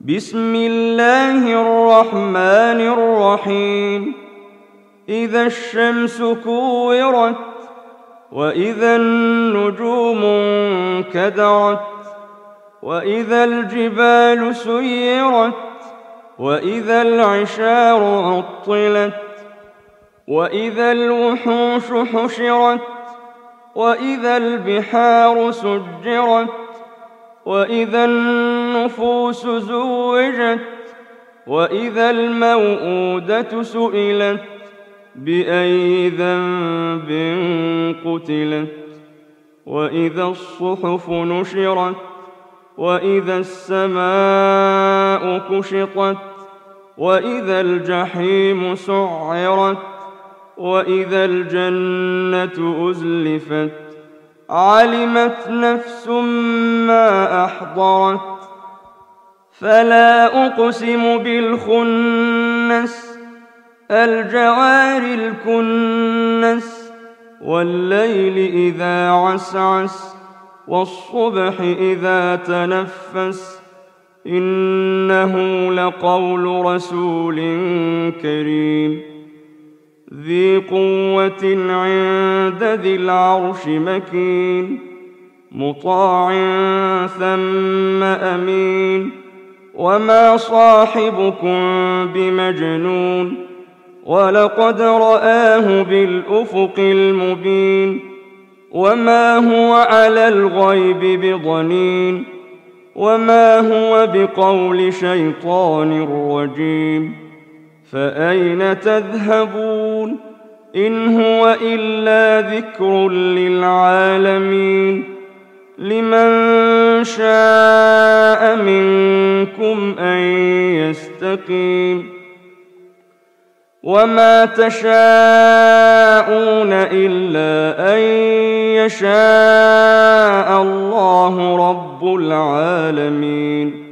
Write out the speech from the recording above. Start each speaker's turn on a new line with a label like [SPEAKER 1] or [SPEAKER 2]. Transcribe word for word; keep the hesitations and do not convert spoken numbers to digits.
[SPEAKER 1] بسم الله الرحمن الرحيم إذا الشمس كورت وإذا النجوم انكدرت وإذا الجبال سيرت وإذا العشار عطلت وإذا الوحوش حشرت وإذا البحار سجرت وإذا النفوس زوجت وإذا الموءودة سئلت بأي ذنب قتلت وإذا الصحف نشرت وإذا السماء كشطت وإذا الجحيم سعرت وإذا الجنة أزلفت علمت نفس ما أحضرت فلا أقسم بالخنس الجوار الكنس والليل إذا عسعس والصبح إذا تنفس إنه لقول رسول كريم ذي قوة عند ذي العرش مكين مطاع ثم أمين وما صاحبكم بمجنون ولقد رآه بالأفق المبين وما هو على الغيب بضنين وما هو بقول شيطان رجيم فأين تذهبون إن هو إلا ذكر للعالمين لمن شاء منكم أن يستقيم وما تشاءون إلا أن يشاء الله رب العالمين